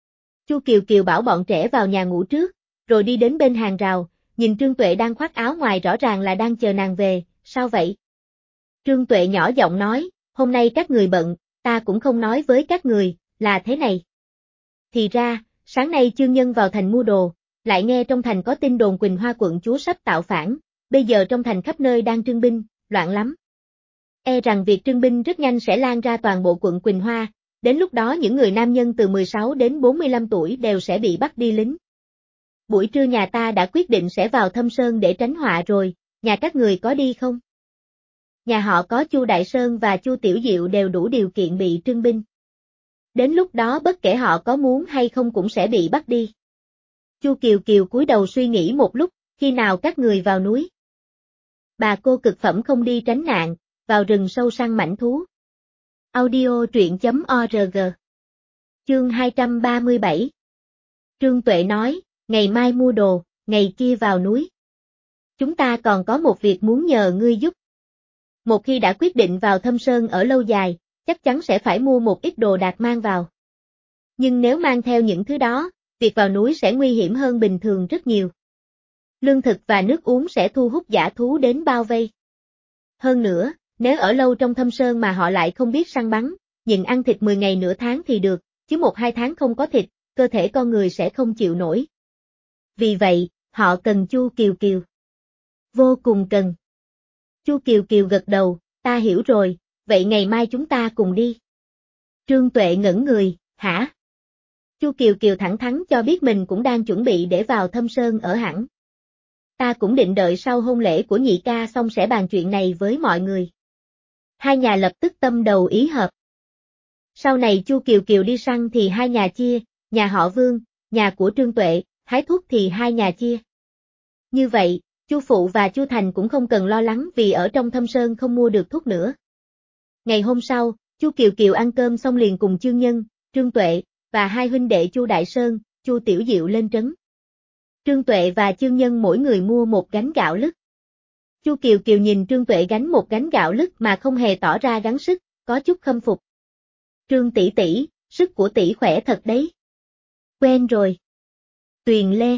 Chu Kiều Kiều bảo bọn trẻ vào nhà ngủ trước, rồi đi đến bên hàng rào, nhìn Trương Tuệ đang khoác áo ngoài rõ ràng là đang chờ nàng về, sao vậy? Trương Tuệ nhỏ giọng nói, hôm nay các người bận, ta cũng không nói với các người, là thế này. Thì ra, sáng nay Chương Nhân vào thành mua đồ, lại nghe trong thành có tin đồn Quỳnh Hoa quận chúa sắp tạo phản, bây giờ trong thành khắp nơi đang trưng binh, loạn lắm. E rằng việc trưng binh rất nhanh sẽ lan ra toàn bộ quận Quỳnh Hoa, đến lúc đó những người nam nhân từ mười sáu đến bốn mươi lăm tuổi đều sẽ bị bắt đi lính. Buổi trưa nhà ta đã quyết định sẽ vào Thâm Sơn để tránh họa rồi, nhà các người có đi không? Nhà họ có Chu Đại Sơn và Chu Tiểu Diệu đều đủ điều kiện bị trưng binh. Đến lúc đó bất kể họ có muốn hay không cũng sẽ bị bắt đi. Chu Kiều Kiều cúi đầu suy nghĩ một lúc, khi nào các người vào núi? Bà cô cực phẩm không đi tránh nạn, vào rừng sâu săn mãnh thú. Audio truyện chấm org. Chương hai trăm ba mươi bảy. Trương Tuệ nói, ngày mai mua đồ, ngày kia vào núi. Chúng ta còn có một việc muốn nhờ ngươi giúp. Một khi đã quyết định vào Thâm Sơn ở lâu dài, chắc chắn sẽ phải mua một ít đồ đạc mang vào. Nhưng nếu mang theo những thứ đó, việc vào núi sẽ nguy hiểm hơn bình thường rất nhiều. Lương thực và nước uống sẽ thu hút dã thú đến bao vây. Hơn nữa, nếu ở lâu trong Thâm Sơn mà họ lại không biết săn bắn, nhịn ăn thịt mười ngày nửa tháng thì được, chứ một hai tháng không có thịt, cơ thể con người sẽ không chịu nổi. Vì vậy, họ cần Chu Kiều Kiều. Vô cùng cần. Chu Kiều Kiều gật đầu, ta hiểu rồi, vậy ngày mai chúng ta cùng đi. Trương Tuệ ngẩn người, hả? Chu Kiều Kiều thẳng thắn cho biết mình cũng đang chuẩn bị để vào Thâm Sơn ở hẳn. Ta cũng định đợi sau hôn lễ của nhị ca xong sẽ bàn chuyện này với mọi người. Hai nhà lập tức tâm đầu ý hợp. Sau này Chu Kiều Kiều đi săn thì hai nhà chia, nhà họ Vương, nhà của Trương Tuệ, hái thuốc thì hai nhà chia. Như vậy, Chu Phụ và Chu Thành cũng không cần lo lắng vì ở trong Thâm Sơn không mua được thuốc nữa. Ngày hôm sau, Chu Kiều Kiều ăn cơm xong liền cùng Chương Nhân, Trương Tuệ và hai huynh đệ Chu Đại Sơn, Chu Tiểu Diệu lên trấn. Trương Tuệ và Chương Nhân mỗi người mua một gánh gạo lứt. Chu Kiều Kiều nhìn Trương Tuệ gánh một gánh gạo lứt mà không hề tỏ ra gắng sức, có chút khâm phục. Trương tỷ tỷ, sức của tỷ khỏe thật đấy. Quen rồi. Tuyền Lê.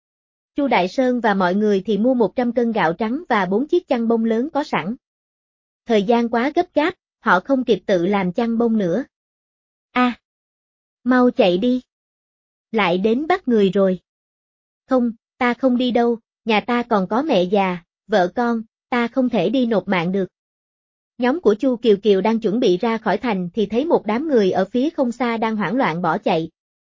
Chu Đại Sơn và mọi người thì mua một trăm cân gạo trắng và bốn chiếc chăn bông lớn có sẵn. Thời gian quá gấp gáp, họ không kịp tự làm chăn bông nữa. A, à, mau chạy đi. Lại đến bắt người rồi. Không, ta không đi đâu, nhà ta còn có mẹ già, vợ con, ta không thể đi nộp mạng được. Nhóm của Chu Kiều Kiều đang chuẩn bị ra khỏi thành thì thấy một đám người ở phía không xa đang hoảng loạn bỏ chạy.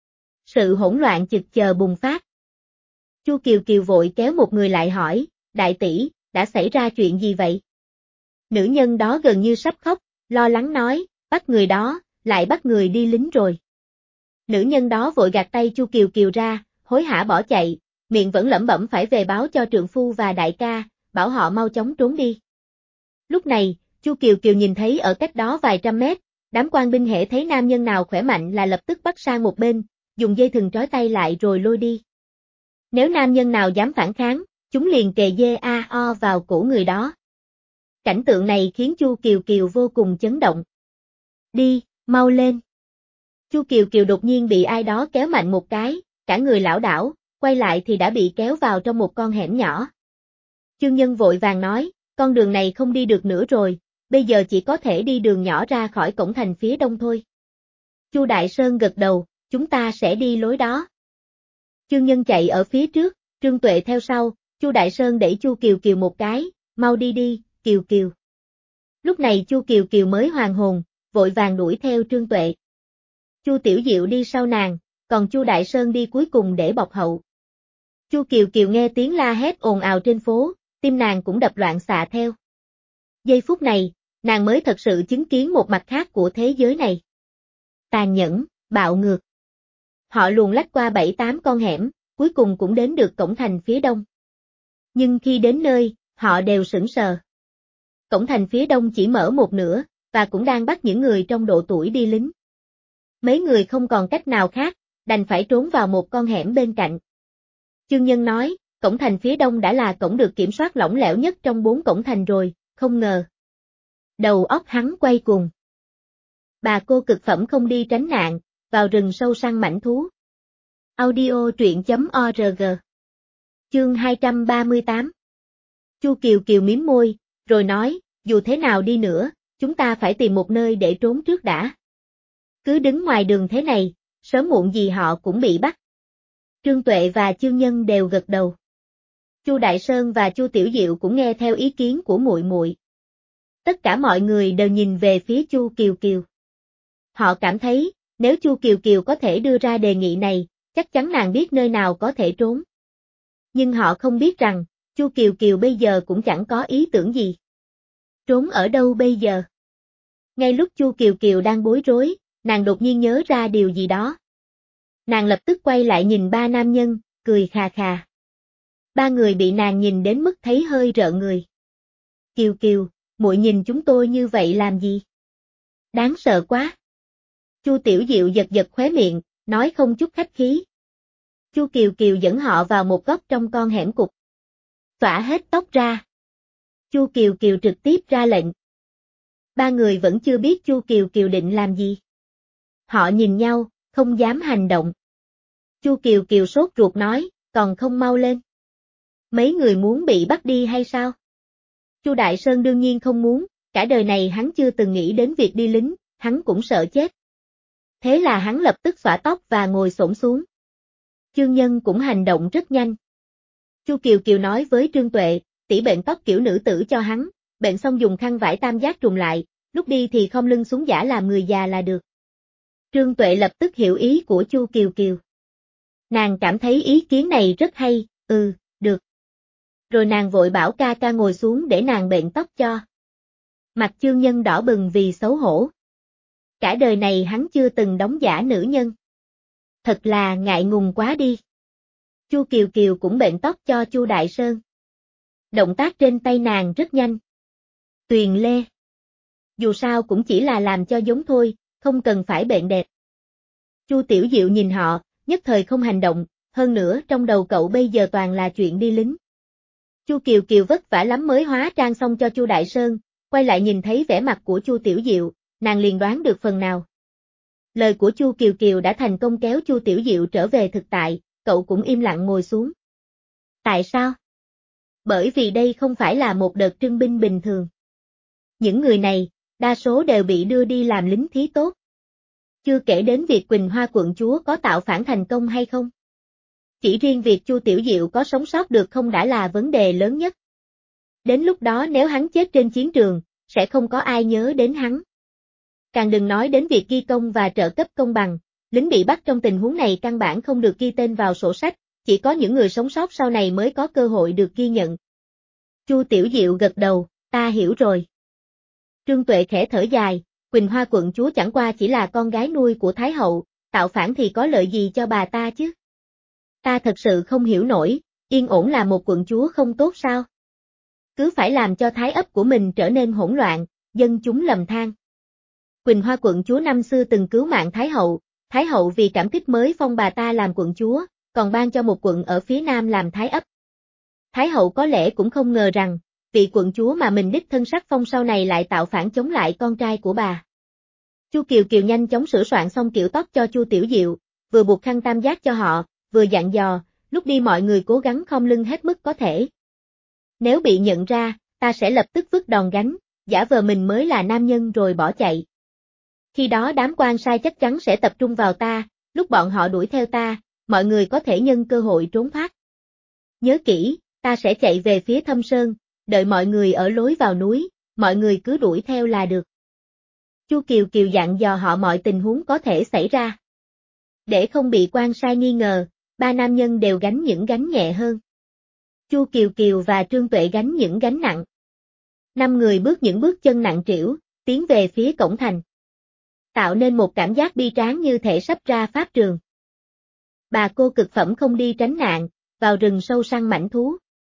Sự hỗn loạn chực chờ bùng phát. Chu Kiều Kiều vội kéo một người lại hỏi, đại tỷ, đã xảy ra chuyện gì vậy? Nữ nhân đó gần như sắp khóc, lo lắng nói, bắt người đó, lại bắt người đi lính rồi. Nữ nhân đó vội gạt tay Chu Kiều Kiều ra, hối hả bỏ chạy, miệng vẫn lẩm bẩm phải về báo cho trượng phu và đại ca, bảo họ mau chóng trốn đi. Lúc này, Chu Kiều Kiều nhìn thấy ở cách đó vài trăm mét, đám quan binh hễ thấy nam nhân nào khỏe mạnh là lập tức bắt sang một bên, dùng dây thừng trói tay lại rồi lôi đi. Nếu nam nhân nào dám phản kháng, chúng liền kề dê a o vào cổ người đó. Cảnh tượng này khiến Chu Kiều Kiều vô cùng chấn động. Đi, mau lên. Chu Kiều Kiều đột nhiên bị ai đó kéo mạnh một cái, cả người lảo đảo, quay lại thì đã bị kéo vào trong một con hẻm nhỏ. Chương Nhân vội vàng nói, con đường này không đi được nữa rồi, bây giờ chỉ có thể đi đường nhỏ ra khỏi cổng thành phía đông thôi. Chu Đại Sơn gật đầu, chúng ta sẽ đi lối đó. Chương Nhân chạy ở phía trước, Trương Tuệ theo sau, Chu Đại Sơn đẩy Chu Kiều Kiều một cái, mau đi đi, Kiều Kiều. Lúc này Chu Kiều Kiều mới hoàn hồn, vội vàng đuổi theo Trương Tuệ. Chu Tiểu Diệu đi sau nàng, còn Chu Đại Sơn đi cuối cùng để bọc hậu. Chu Kiều Kiều nghe tiếng la hét ồn ào trên phố, tim nàng cũng đập loạn xạ theo. Giây phút này, nàng mới thật sự chứng kiến một mặt khác của thế giới này. Tàn nhẫn, bạo ngược. Họ luồn lách qua bảy tám con hẻm, cuối cùng cũng đến được cổng thành phía đông. Nhưng khi đến nơi, họ đều sững sờ. Cổng thành phía đông chỉ mở một nửa, và cũng đang bắt những người trong độ tuổi đi lính. Mấy người không còn cách nào khác, đành phải trốn vào một con hẻm bên cạnh. Chương Nhân nói, cổng thành phía đông đã là cổng được kiểm soát lỏng lẻo nhất trong bốn cổng thành rồi, không ngờ. Đầu óc hắn quay cuồng. Bà cô cực phẩm không đi tránh nạn, vào rừng sâu săn mãnh thú. Audio truyện chấm org. Chương hai trăm ba mươi tám. Chu Kiều Kiều mím môi, rồi nói, dù thế nào đi nữa, chúng ta phải tìm một nơi để trốn trước đã. Cứ đứng ngoài đường thế này, sớm muộn gì họ cũng bị bắt. Trương Tuệ và Chương Nhân đều gật đầu. Chu Đại Sơn và Chu Tiểu Diệu cũng nghe theo ý kiến của muội muội. Tất cả mọi người đều nhìn về phía Chu Kiều Kiều. Họ cảm thấy, nếu Chu Kiều Kiều có thể đưa ra đề nghị này, chắc chắn nàng biết nơi nào có thể trốn. Nhưng họ không biết rằng, Chu Kiều Kiều bây giờ cũng chẳng có ý tưởng gì. Trốn ở đâu bây giờ? Ngay lúc Chu Kiều Kiều đang bối rối, nàng đột nhiên nhớ ra điều gì đó. Nàng lập tức quay lại nhìn ba nam nhân, cười khà khà. Ba người bị nàng nhìn đến mức thấy hơi rợn người. Kiều Kiều, muội nhìn chúng tôi như vậy làm gì? Đáng sợ quá. Chu Tiểu Diệu giật giật khóe miệng, nói không chút khách khí. Chu Kiều Kiều dẫn họ vào một góc trong con hẻm cụt. Xõa hết tóc ra. Chu Kiều Kiều trực tiếp ra lệnh. Ba người vẫn chưa biết Chu Kiều Kiều định làm gì. Họ nhìn nhau, không dám hành động. Chu Kiều Kiều sốt ruột nói, còn không mau lên. Mấy người muốn bị bắt đi hay sao? Chu Đại Sơn đương nhiên không muốn, cả đời này hắn chưa từng nghĩ đến việc đi lính, hắn cũng sợ chết. Thế là hắn lập tức xõa tóc và ngồi xổm xuống. Chương Nhân cũng hành động rất nhanh. Chu Kiều Kiều nói với Trương Tuệ, tỉ bệnh tóc kiểu nữ tử cho hắn, bệnh xong dùng khăn vải tam giác trùm lại, lúc đi thì khom lưng xuống giả làm người già là được. Trương Tuệ lập tức hiểu ý của Chu Kiều Kiều. Nàng cảm thấy ý kiến này rất hay, ừ, được. Rồi nàng vội bảo ca ca ngồi xuống để nàng bệnh tóc cho. Mặt Chương Nhân đỏ bừng vì xấu hổ. Cả đời này hắn chưa từng đóng giả nữ nhân. Thật là ngại ngùng quá đi. Chu Kiều Kiều cũng bệnh tóc cho Chu Đại Sơn. Động tác trên tay nàng rất nhanh. Tuyền lê. Dù sao cũng chỉ là làm cho giống thôi, không cần phải bệnh đẹp. Chu Tiểu Diệu nhìn họ, nhất thời không hành động, hơn nữa trong đầu cậu bây giờ toàn là chuyện đi lính. Chu Kiều Kiều vất vả lắm mới hóa trang xong cho Chu Đại Sơn, quay lại nhìn thấy vẻ mặt của Chu Tiểu Diệu, nàng liền đoán được phần nào. Lời của Chu Kiều Kiều đã thành công kéo Chu Tiểu Diệu trở về thực tại, cậu cũng im lặng ngồi xuống. Tại sao? Bởi vì đây không phải là một đợt trưng binh bình thường. Những người này, đa số đều bị đưa đi làm lính thí tốt. Chưa kể đến việc Quỳnh Hoa quận chúa có tạo phản thành công hay không. Chỉ riêng việc Chu Tiểu Diệu có sống sót được không đã là vấn đề lớn nhất. Đến lúc đó nếu hắn chết trên chiến trường, sẽ không có ai nhớ đến hắn. Càng đừng nói đến việc ghi công và trợ cấp công bằng, lính bị bắt trong tình huống này căn bản không được ghi tên vào sổ sách, chỉ có những người sống sót sau này mới có cơ hội được ghi nhận. Chu Tiểu Diệu gật đầu, ta hiểu rồi. Trương Tuệ khẽ thở dài, Quỳnh Hoa quận chúa chẳng qua chỉ là con gái nuôi của Thái hậu, tạo phản thì có lợi gì cho bà ta chứ? Ta thật sự không hiểu nổi, yên ổn là một quận chúa không tốt sao? Cứ phải làm cho thái ấp của mình trở nên hỗn loạn, dân chúng lầm than. Quỳnh Hoa quận chúa năm xưa từng cứu mạng Thái hậu, Thái hậu vì cảm kích mới phong bà ta làm quận chúa, còn ban cho một quận ở phía nam làm thái ấp. Thái hậu có lẽ cũng không ngờ rằng, vị quận chúa mà mình đích thân sắc phong sau này lại tạo phản chống lại con trai của bà. Chu Kiều Kiều nhanh chóng sửa soạn xong kiểu tóc cho Chu Tiểu Diệu, vừa buộc khăn tam giác cho họ, vừa dặn dò, lúc đi mọi người cố gắng khom lưng hết mức có thể. Nếu bị nhận ra, ta sẽ lập tức vứt đòn gánh, giả vờ mình mới là nam nhân rồi bỏ chạy. Khi đó đám quan sai chắc chắn sẽ tập trung vào ta, lúc bọn họ đuổi theo ta, mọi người có thể nhân cơ hội trốn thoát. Nhớ kỹ, ta sẽ chạy về phía Thâm Sơn, đợi mọi người ở lối vào núi, mọi người cứ đuổi theo là được. Chu Kiều Kiều dặn dò họ mọi tình huống có thể xảy ra. Để không bị quan sai nghi ngờ, ba nam nhân đều gánh những gánh nhẹ hơn. Chu Kiều Kiều và Trương Tuệ gánh những gánh nặng. Năm người bước những bước chân nặng trĩu, tiến về phía cổng thành. Tạo nên một cảm giác bi tráng như thể sắp ra pháp trường. Bà cô cực phẩm không đi tránh nạn, vào rừng sâu săn mãnh thú.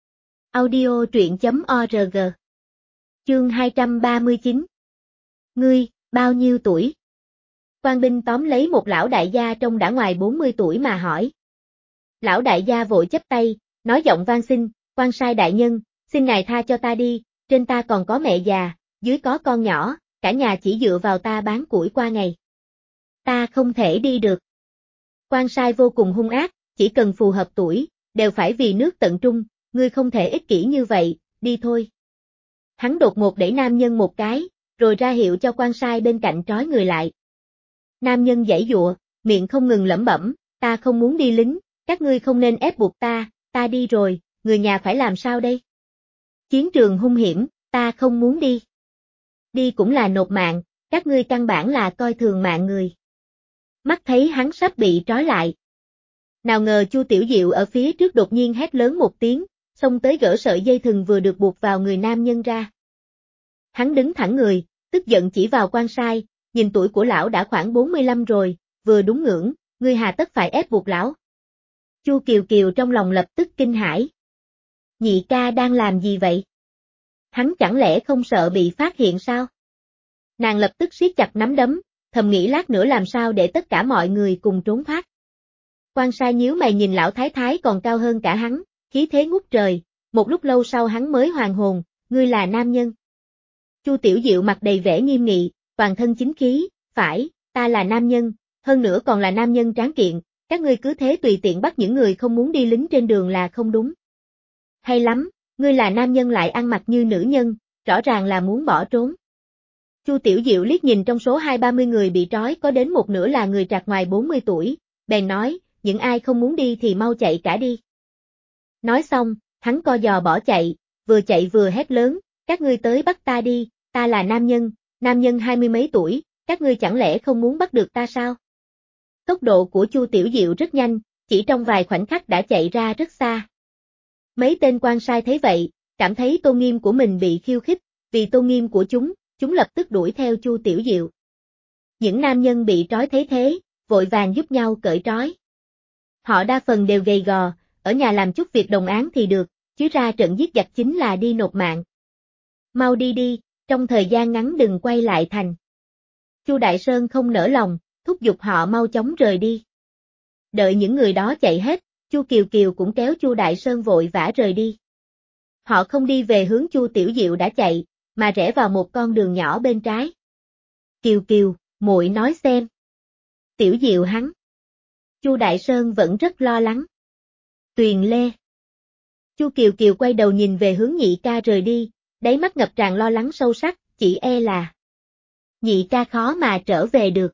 Audio truyện chấm org. Chương hai trăm ba mươi chín. Ngươi, bao nhiêu tuổi? Quan binh tóm lấy một lão đại gia trông đã ngoài bốn mươi tuổi mà hỏi. Lão đại gia vội chắp tay, nói giọng van xin, quan sai đại nhân, xin ngài tha cho ta đi, trên ta còn có mẹ già, dưới có con nhỏ, cả nhà chỉ dựa vào ta bán củi qua ngày. Ta không thể đi được. Quan sai vô cùng hung ác, chỉ cần phù hợp tuổi, đều phải vì nước tận trung, ngươi không thể ích kỷ như vậy, đi thôi. Hắn đột ngột đẩy nam nhân một cái, rồi ra hiệu cho quan sai bên cạnh trói người lại. Nam nhân giãy giụa, miệng không ngừng lẩm bẩm, ta không muốn đi lính, các ngươi không nên ép buộc ta, ta đi rồi, người nhà phải làm sao đây? Chiến trường hung hiểm, ta không muốn đi. Đi cũng là nộp mạng, các ngươi căn bản là coi thường mạng người. Mắt thấy hắn sắp bị trói lại. Nào ngờ Chu Tiểu Diệu ở phía trước đột nhiên hét lớn một tiếng, xông tới gỡ sợi dây thừng vừa được buộc vào người nam nhân ra. Hắn đứng thẳng người, tức giận chỉ vào quan sai, nhìn tuổi của lão đã khoảng bốn mươi lăm rồi, vừa đúng ngưỡng, ngươi hà tất phải ép buộc lão. Chu Kiều Kiều trong lòng lập tức kinh hãi. Nhị ca đang làm gì vậy? Hắn chẳng lẽ không sợ bị phát hiện sao? Nàng lập tức siết chặt nắm đấm, thầm nghĩ lát nữa làm sao để tất cả mọi người cùng trốn thoát. Quan sai nhíu mày nhìn lão thái thái còn cao hơn cả hắn, khí thế ngút trời, một lúc lâu sau hắn mới hoàn hồn, ngươi là nam nhân. Chu Tiểu Diệu mặt đầy vẻ nghiêm nghị, toàn thân chính khí, phải, ta là nam nhân, hơn nữa còn là nam nhân tráng kiện, các ngươi cứ thế tùy tiện bắt những người không muốn đi lính trên đường là không đúng. Hay lắm, ngươi là nam nhân lại ăn mặc như nữ nhân, rõ ràng là muốn bỏ trốn. Chu Tiểu Diệu liếc nhìn trong số hai ba mươi người bị trói có đến một nửa là người trạc ngoài bốn mươi tuổi, bèn nói, những ai không muốn đi thì mau chạy cả đi. Nói xong, hắn co giò bỏ chạy, vừa chạy vừa hét lớn, các ngươi tới bắt ta đi, ta là nam nhân, nam nhân hai mươi mấy tuổi, các ngươi chẳng lẽ không muốn bắt được ta sao? Tốc độ của Chu Tiểu Diệu rất nhanh, chỉ trong vài khoảnh khắc đã chạy ra rất xa. Mấy tên quan sai thấy vậy, cảm thấy tôn nghiêm của mình bị khiêu khích, vì tôn nghiêm của chúng, chúng lập tức đuổi theo Chu Tiểu Diệu. Những nam nhân bị trói thấy thế, vội vàng giúp nhau cởi trói. Họ đa phần đều gầy gò, ở nhà làm chút việc đồng áng thì được, chứ ra trận giết giặc chính là đi nộp mạng. Mau đi đi, trong thời gian ngắn đừng quay lại thành. Chu Đại Sơn không nỡ lòng, thúc giục họ mau chóng rời đi. Đợi những người đó chạy hết, Chu Kiều Kiều cũng kéo Chu Đại Sơn vội vã rời đi. Họ không đi về hướng Chu Tiểu Diệu đã chạy, mà rẽ vào một con đường nhỏ bên trái. Kiều Kiều, muội nói xem. Tiểu Diệu hắn. Chu Đại Sơn vẫn rất lo lắng. Tuyền Lê. Chu Kiều Kiều quay đầu nhìn về hướng nhị ca rời đi, đáy mắt ngập tràn lo lắng sâu sắc, chỉ e là nhị ca khó mà trở về được.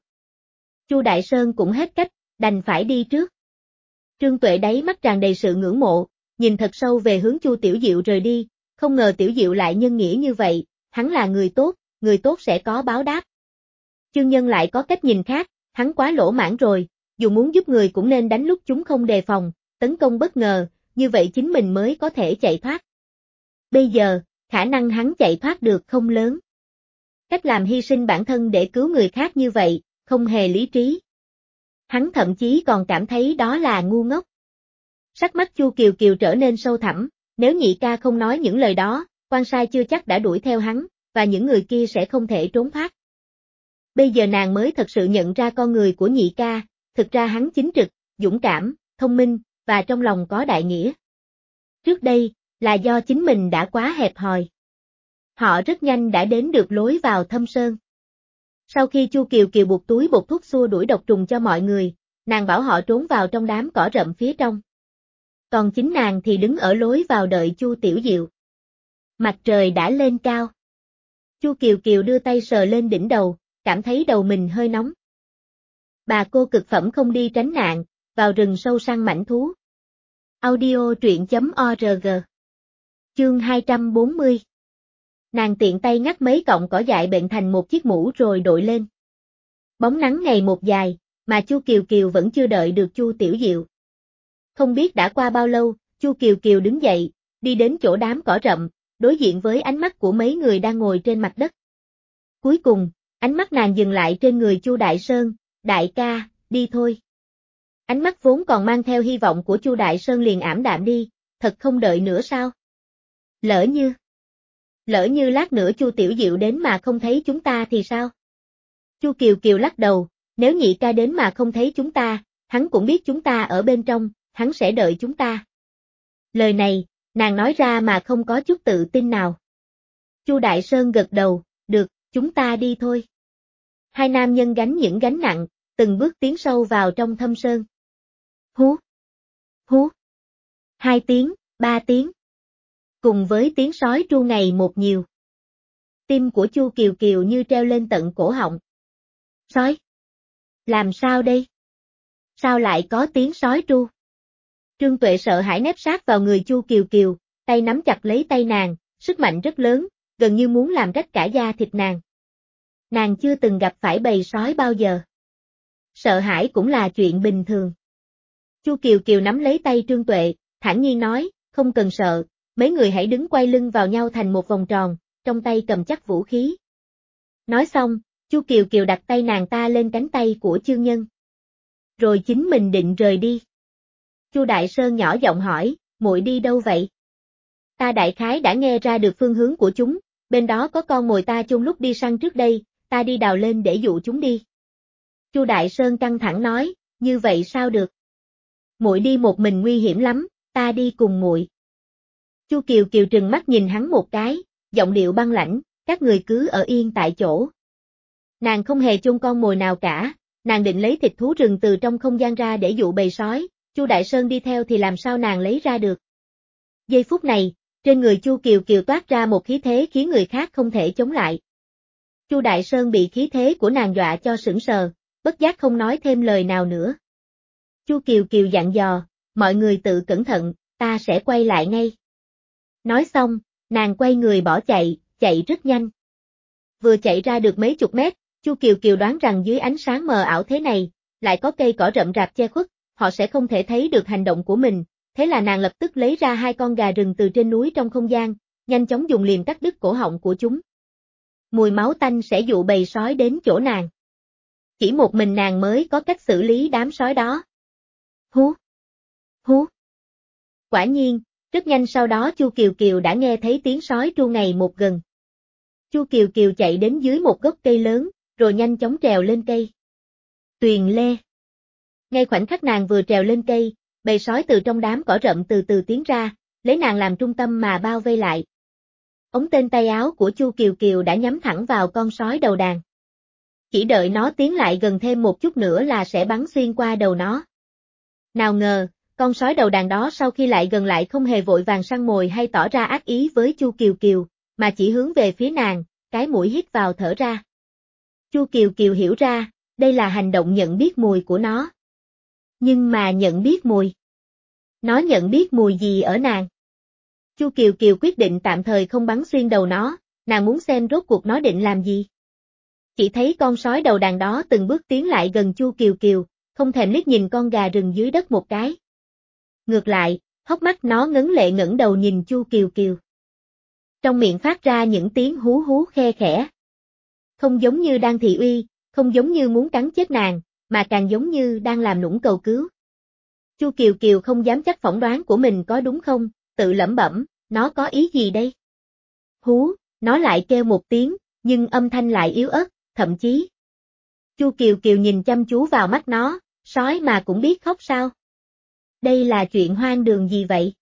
Chu Đại Sơn cũng hết cách, đành phải đi trước. Trương Tuệ đáy mắt tràn đầy sự ngưỡng mộ, nhìn thật sâu về hướng Chu Tiểu Diệu rời đi, không ngờ Tiểu Diệu lại nhân nghĩa như vậy, hắn là người tốt, người tốt sẽ có báo đáp. Chương Nhân lại có cách nhìn khác, hắn quá lỗ mãn rồi, dù muốn giúp người cũng nên đánh lúc chúng không đề phòng, tấn công bất ngờ, như vậy chính mình mới có thể chạy thoát. Bây giờ, khả năng hắn chạy thoát được không lớn. Cách làm hy sinh bản thân để cứu người khác như vậy, không hề lý trí. Hắn thậm chí còn cảm thấy đó là ngu ngốc. Sắc mắt Chu Kiều Kiều trở nên sâu thẳm, nếu nhị ca không nói những lời đó, quan sai chưa chắc đã đuổi theo hắn, và những người kia sẽ không thể trốn thoát. Bây giờ nàng mới thật sự nhận ra con người của nhị ca, thực ra hắn chính trực, dũng cảm, thông minh, và trong lòng có đại nghĩa. Trước đây, là do chính mình đã quá hẹp hòi. Họ rất nhanh đã đến được lối vào Thâm Sơn. Sau khi Chu Kiều Kiều buộc túi bột thuốc xua đuổi độc trùng cho mọi người, nàng bảo họ trốn vào trong đám cỏ rậm phía trong. Còn chính nàng thì đứng ở lối vào đợi Chu Tiểu Diệu. Mặt trời đã lên cao. Chu Kiều Kiều đưa tay sờ lên đỉnh đầu, cảm thấy đầu mình hơi nóng. Bà cô cực phẩm không đi tránh nạn, vào rừng sâu săn mãnh thú. Audio truyện chấm org. Chương hai trăm bốn mươi. Nàng tiện tay ngắt mấy cọng cỏ dại bệnh thành một chiếc mũ rồi đội lên. Bóng nắng ngày một dài, mà Chu Kiều Kiều vẫn chưa đợi được Chu Tiểu Diệu. Không biết đã qua bao lâu, Chu Kiều Kiều đứng dậy, đi đến chỗ đám cỏ rậm, đối diện với ánh mắt của mấy người đang ngồi trên mặt đất. Cuối cùng, ánh mắt nàng dừng lại trên người Chu Đại Sơn, đại ca, đi thôi. Ánh mắt vốn còn mang theo hy vọng của Chu Đại Sơn liền ảm đạm đi, thật không đợi nữa sao? Lỡ như... Lỡ như lát nữa Chu Tiểu Diệu đến mà không thấy chúng ta thì sao? Chu Kiều Kiều lắc đầu, nếu nhị ca đến mà không thấy chúng ta, hắn cũng biết chúng ta ở bên trong, hắn sẽ đợi chúng ta. Lời này, nàng nói ra mà không có chút tự tin nào. Chu Đại Sơn gật đầu, được, chúng ta đi thôi. Hai nam nhân gánh những gánh nặng, từng bước tiến sâu vào trong thâm sơn. Hú! Hú! Hai tiếng, ba tiếng. Cùng với tiếng sói tru ngày một nhiều. Tim của Chu Kiều Kiều như treo lên tận cổ họng. Sói? Làm sao đây? Sao lại có tiếng sói tru? Trương Tuệ sợ hãi nép sát vào người Chu Kiều Kiều, tay nắm chặt lấy tay nàng, sức mạnh rất lớn, gần như muốn làm rách cả da thịt nàng. Nàng chưa từng gặp phải bầy sói bao giờ. Sợ hãi cũng là chuyện bình thường. Chu Kiều Kiều nắm lấy tay Trương Tuệ, thản nhiên nói, không cần sợ, mấy người hãy đứng quay lưng vào nhau thành một vòng tròn, trong tay cầm chắc vũ khí. Nói xong, Chu Kiều Kiều đặt tay nàng ta lên cánh tay của Chương Nhân. Rồi chính mình định rời đi. Chu Đại Sơn nhỏ giọng hỏi, muội đi đâu vậy? Ta đại khái đã nghe ra được phương hướng của chúng, bên đó có con mồi ta chôn lúc đi săn trước đây, ta đi đào lên để dụ chúng đi. Chu Đại Sơn căng thẳng nói, như vậy sao được? Muội đi một mình nguy hiểm lắm, ta đi cùng muội. Chu Kiều Kiều trừng mắt nhìn hắn một cái, giọng điệu băng lãnh, các người cứ ở yên tại chỗ. Nàng không hề chôn con mồi nào cả, nàng định lấy thịt thú rừng từ trong không gian ra để dụ bầy sói, Chu Đại Sơn đi theo thì làm sao nàng lấy ra được. Giây phút này, trên người Chu Kiều Kiều toát ra một khí thế khiến người khác không thể chống lại. Chu Đại Sơn bị khí thế của nàng dọa cho sững sờ, bất giác không nói thêm lời nào nữa. Chu Kiều Kiều dặn dò, mọi người tự cẩn thận, ta sẽ quay lại ngay. Nói xong, nàng quay người bỏ chạy, chạy rất nhanh. Vừa chạy ra được mấy chục mét, Chu Kiều Kiều đoán rằng dưới ánh sáng mờ ảo thế này, lại có cây cỏ rậm rạp che khuất, họ sẽ không thể thấy được hành động của mình, thế là nàng lập tức lấy ra hai con gà rừng từ trên núi trong không gian, nhanh chóng dùng liềm cắt đứt cổ họng của chúng. Mùi máu tanh sẽ dụ bầy sói đến chỗ nàng. Chỉ một mình nàng mới có cách xử lý đám sói đó. Hú! Hú! Quả nhiên, rất nhanh sau đó Chu Kiều Kiều đã nghe thấy tiếng sói tru ngày một gần. Chu Kiều Kiều chạy đến dưới một gốc cây lớn, rồi nhanh chóng trèo lên cây. Tuyền Lê. Ngay khoảnh khắc nàng vừa trèo lên cây, bầy sói từ trong đám cỏ rậm từ từ tiến ra, lấy nàng làm trung tâm mà bao vây lại. Ống tên tay áo của Chu Kiều Kiều đã nhắm thẳng vào con sói đầu đàn. Chỉ đợi nó tiến lại gần thêm một chút nữa là sẽ bắn xuyên qua đầu nó. Nào ngờ, con sói đầu đàn đó sau khi lại gần lại không hề vội vàng săn mồi hay tỏ ra ác ý với Chu Kiều Kiều, mà chỉ hướng về phía nàng, cái mũi hít vào thở ra. Chu Kiều Kiều hiểu ra, đây là hành động nhận biết mùi của nó. Nhưng mà nhận biết mùi. Nó nhận biết mùi gì ở nàng? Chu Kiều Kiều quyết định tạm thời không bắn xuyên đầu nó, nàng muốn xem rốt cuộc nó định làm gì. Chỉ thấy con sói đầu đàn đó từng bước tiến lại gần Chu Kiều Kiều, không thèm liếc nhìn con gà rừng dưới đất một cái. Ngược lại, hốc mắt nó ngấn lệ ngẩng đầu nhìn Chu Kiều Kiều. Trong miệng phát ra những tiếng hú hú khe khẽ. Không giống như đang thị uy, không giống như muốn cắn chết nàng, mà càng giống như đang làm nũng cầu cứu. Chu Kiều Kiều không dám chắc phỏng đoán của mình có đúng không, tự lẩm bẩm, nó có ý gì đây? Hú, nó lại kêu một tiếng, nhưng âm thanh lại yếu ớt, thậm chí. Chu Kiều Kiều nhìn chăm chú vào mắt nó, sói mà cũng biết khóc sao? Đây là chuyện hoang đường gì vậy?